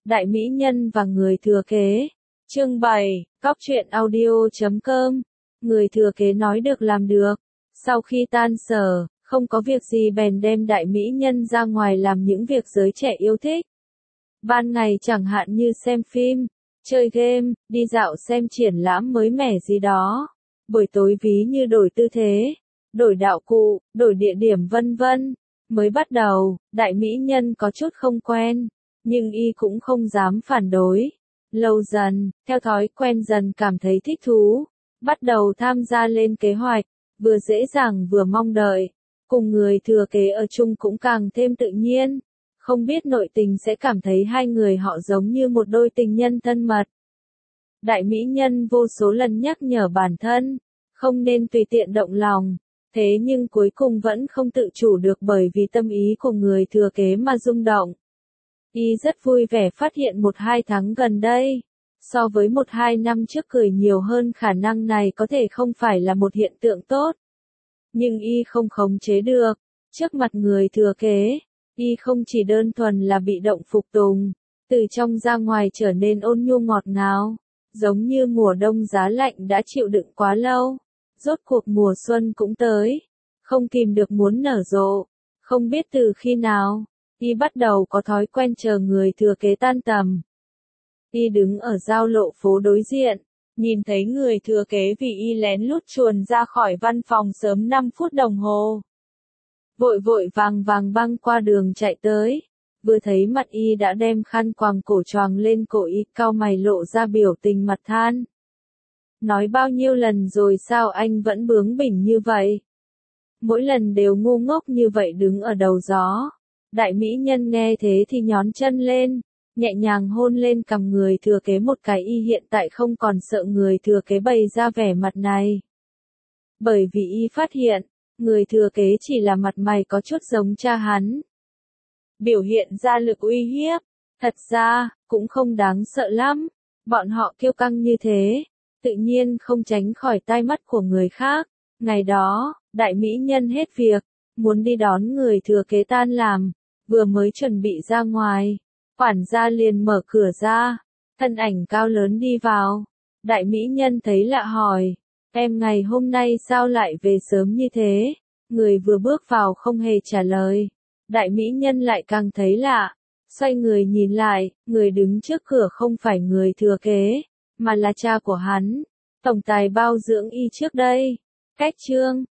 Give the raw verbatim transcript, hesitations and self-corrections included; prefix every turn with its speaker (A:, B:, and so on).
A: Đại mỹ nhân và người thừa kế. Chương bảy, cóc truyện audio chấm com. Người thừa kế nói được làm được. Sau khi tan sở, không có việc gì bèn đem đại mỹ nhân ra ngoài làm những việc giới trẻ yêu thích. Ban ngày chẳng hạn như xem phim, chơi game, đi dạo xem triển lãm mới mẻ gì đó. Buổi tối ví như đổi tư thế, đổi đạo cụ, đổi địa điểm vân vân. Mới bắt đầu, đại mỹ nhân có chút không quen, nhưng y cũng không dám phản đối. Lâu dần, theo thói quen dần cảm thấy thích thú, bắt đầu tham gia lên kế hoạch, vừa dễ dàng vừa mong đợi. Cùng người thừa kế ở chung cũng càng thêm tự nhiên. Không biết nội tình sẽ cảm thấy hai người họ giống như một đôi tình nhân thân mật. Đại mỹ nhân vô số lần nhắc nhở bản thân, không nên tùy tiện động lòng. Thế nhưng cuối cùng vẫn không tự chủ được bởi vì tâm ý của người thừa kế mà rung động. Y rất vui vẻ phát hiện một hai tháng gần đây, so với một hai năm trước cười nhiều hơn, khả năng này có thể không phải là một hiện tượng tốt. Nhưng y không khống chế được, trước mặt người thừa kế, y không chỉ đơn thuần là bị động phục tùng, từ trong ra ngoài trở nên ôn nhu ngọt ngào, giống như mùa đông giá lạnh đã chịu đựng quá lâu. Rốt cuộc mùa xuân cũng tới, không kìm được muốn nở rộ, không biết từ khi nào, y bắt đầu có thói quen chờ người thừa kế tan tầm. Y đứng ở giao lộ phố đối diện, nhìn thấy người thừa kế vì y lén lút chuồn ra khỏi văn phòng sớm năm phút đồng hồ. Vội vội vàng vàng băng qua đường chạy tới, vừa thấy mặt y đã đem khăn quàng cổ choàng lên cổ y, cau mày lộ ra biểu tình mặt than. Nói bao nhiêu lần rồi sao anh vẫn bướng bỉnh như vậy? Mỗi lần đều ngu ngốc như vậy đứng ở đầu gió. Đại mỹ nhân nghe thế thì nhón chân lên, nhẹ nhàng hôn lên cằm người thừa kế một cái, y hiện tại không còn sợ người thừa kế bày ra vẻ mặt này. Bởi vì y phát hiện, người thừa kế chỉ là mặt mày có chút giống cha hắn. Biểu hiện ra lực uy hiếp, thật ra, cũng không đáng sợ lắm. Bọn họ kiêu căng như thế, tự nhiên không tránh khỏi tai mắt của người khác. Ngày đó, đại mỹ nhân hết việc, muốn đi đón người thừa kế tan làm, vừa mới chuẩn bị ra ngoài, quản gia liền mở cửa ra, thân ảnh cao lớn đi vào. Đại mỹ nhân thấy lạ hỏi, em ngày hôm nay sao lại về sớm như thế? Người vừa bước vào không hề trả lời. Đại mỹ nhân lại càng thấy lạ, xoay người nhìn lại, người đứng trước cửa không phải người thừa kế, mà là cha của hắn, tổng tài bao dưỡng y trước đây. Cách chương